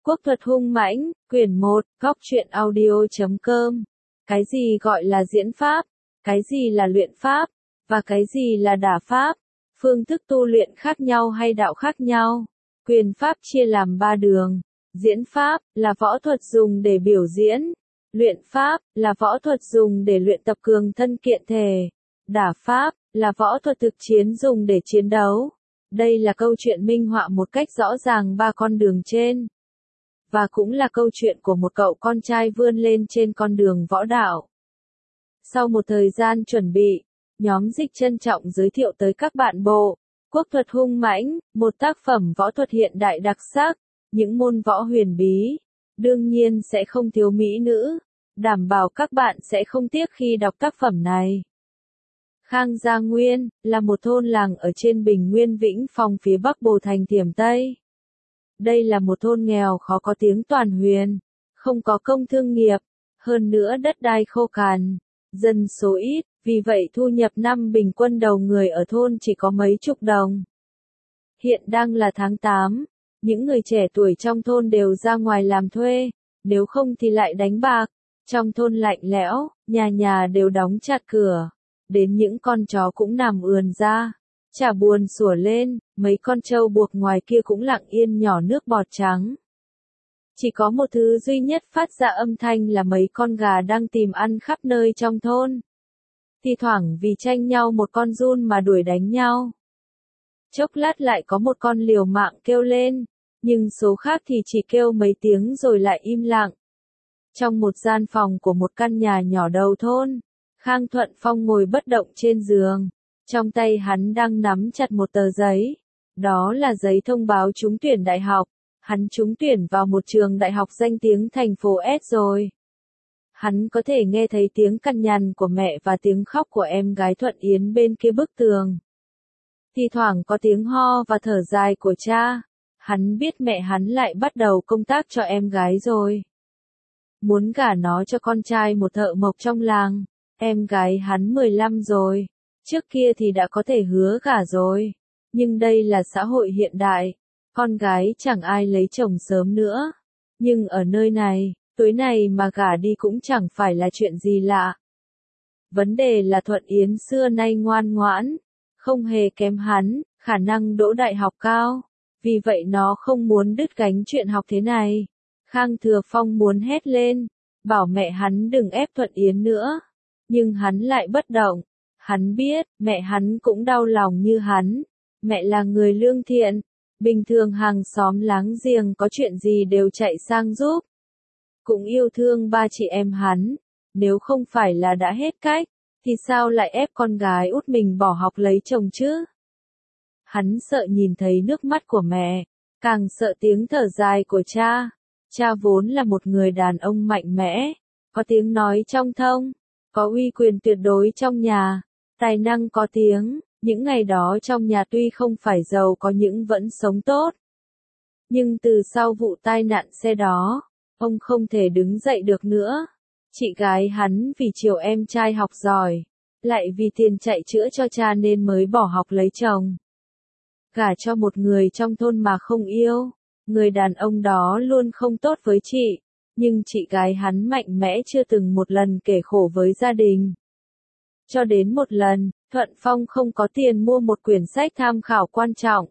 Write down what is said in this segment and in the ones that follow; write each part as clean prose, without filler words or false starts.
Quốc thuật hung mãnh, quyển 1, góc truyện audio.com. Cái gì gọi là diễn pháp? Cái gì là luyện pháp? Và cái gì là đả pháp? Phương thức tu luyện khác nhau hay đạo khác nhau? Quyền pháp chia làm 3 đường. Diễn pháp là võ thuật dùng để biểu diễn. Luyện pháp là võ thuật dùng để luyện tập cường thân kiện thể. Đả pháp là võ thuật thực chiến dùng để chiến đấu. Đây là câu chuyện minh họa một cách rõ ràng 3 con đường trên. Và cũng là câu chuyện của một cậu con trai vươn lên trên con đường võ đạo. Sau một thời gian chuẩn bị, nhóm dịch trân trọng giới thiệu tới các bạn bộ Quốc thuật hung mãnh, một tác phẩm võ thuật hiện đại đặc sắc, những môn võ huyền bí, đương nhiên sẽ không thiếu mỹ nữ, đảm bảo các bạn sẽ không tiếc khi đọc tác phẩm này. Khang Gia Nguyên là một thôn làng ở trên Bình Nguyên Vĩnh Phong phía bắc Bồ Thành Thiểm Tây. Đây là một thôn nghèo khó có tiếng toàn huyền, không có công thương nghiệp, hơn nữa đất đai khô cằn, dân số ít, vì vậy thu nhập năm bình quân đầu người ở thôn chỉ có mấy chục đồng. Hiện đang là tháng 8, những người trẻ tuổi trong thôn đều ra ngoài làm thuê, nếu không thì lại đánh bạc. Trong thôn lạnh lẽo, nhà nhà đều đóng chặt cửa, đến những con chó cũng nằm ườn ra. Chả buồn sủa lên, mấy con trâu buộc ngoài kia cũng lặng yên nhỏ nước bọt trắng. Chỉ có một thứ duy nhất phát ra âm thanh là mấy con gà đang tìm ăn khắp nơi trong thôn. Thi thoảng vì tranh nhau một con giun mà đuổi đánh nhau. Chốc lát lại có một con liều mạng kêu lên, nhưng số khác thì chỉ kêu mấy tiếng rồi lại im lặng. Trong một gian phòng của một căn nhà nhỏ đầu thôn, Khang Thuận Phong ngồi bất động trên giường. Trong tay hắn đang nắm chặt một tờ giấy. Đó là giấy thông báo trúng tuyển đại học. Hắn trúng tuyển vào một trường đại học danh tiếng thành phố S rồi. Hắn có thể nghe thấy tiếng cằn nhằn của mẹ và tiếng khóc của em gái Thuận Yến bên kia bức tường. Thì thoảng có tiếng ho và thở dài của cha. Hắn biết mẹ hắn lại bắt đầu công tác cho em gái rồi. Muốn gả nó cho con trai một thợ mộc trong làng. Em gái hắn 15 rồi. Trước kia thì đã có thể hứa gả rồi. Nhưng đây là xã hội hiện đại. Con gái chẳng ai lấy chồng sớm nữa. Nhưng ở nơi này, tối này mà gả đi cũng chẳng phải là chuyện gì lạ. Vấn đề là Thuận Yến xưa nay ngoan ngoãn. Không hề kém hắn, khả năng đỗ đại học cao. Vì vậy nó không muốn đứt gánh chuyện học thế này. Khang Thừa Phong muốn hét lên. Bảo mẹ hắn đừng ép Thuận Yến nữa. Nhưng hắn lại bất động. Hắn biết, mẹ hắn cũng đau lòng như hắn. Mẹ là người lương thiện. Bình thường hàng xóm láng giềng có chuyện gì đều chạy sang giúp. Cũng yêu thương ba chị em hắn. Nếu không phải là đã hết cách, thì sao lại ép con gái út mình bỏ học lấy chồng chứ? Hắn sợ nhìn thấy nước mắt của mẹ. Càng sợ tiếng thở dài của cha. Cha vốn là một người đàn ông mạnh mẽ. Có tiếng nói trong thông. Có uy quyền tuyệt đối trong nhà. Tài năng có tiếng, những ngày đó trong nhà tuy không phải giàu có nhưng vẫn sống tốt. Nhưng từ sau vụ tai nạn xe đó, ông không thể đứng dậy được nữa. Chị gái hắn vì chiều em trai học giỏi, lại vì tiền chạy chữa cho cha nên mới bỏ học lấy chồng. Gả cho một người trong thôn mà không yêu, người đàn ông đó luôn không tốt với chị, nhưng chị gái hắn mạnh mẽ chưa từng một lần kể khổ với gia đình. Cho đến một lần, Thuận Phong không có tiền mua một quyển sách tham khảo quan trọng.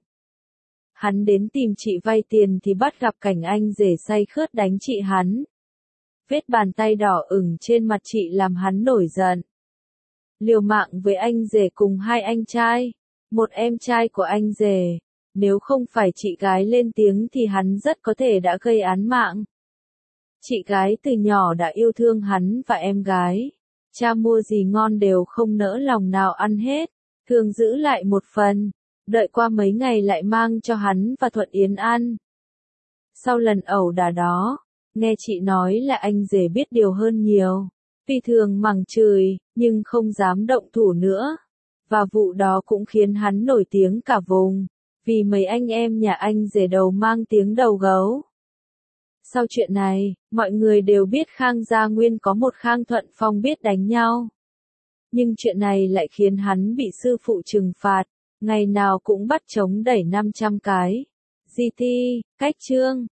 Hắn đến tìm chị vay tiền thì bắt gặp cảnh anh rể say khướt đánh chị hắn. Vết bàn tay đỏ ửng trên mặt chị làm hắn nổi giận. Liều mạng với anh rể cùng 2 anh trai, một em trai của anh rể. Nếu không phải chị gái lên tiếng thì hắn rất có thể đã gây án mạng. Chị gái từ nhỏ đã yêu thương hắn và em gái. Cha mua gì ngon đều không nỡ lòng nào ăn hết, thường giữ lại một phần, đợi qua mấy ngày lại mang cho hắn và Thuận Yến ăn. Sau lần ẩu đả đó, nghe chị nói là anh rể biết điều hơn nhiều, vì thường mắng chửi, nhưng không dám động thủ nữa. Và vụ đó cũng khiến hắn nổi tiếng cả vùng, vì mấy anh em nhà anh rể đầu mang tiếng đầu gấu. Sau chuyện này, mọi người đều biết Khang Gia Nguyên có một Khang Thuận Phong biết đánh nhau. Nhưng chuyện này lại khiến hắn bị sư phụ trừng phạt, ngày nào cũng bắt trống đẩy 500 cái. GT, cách chương.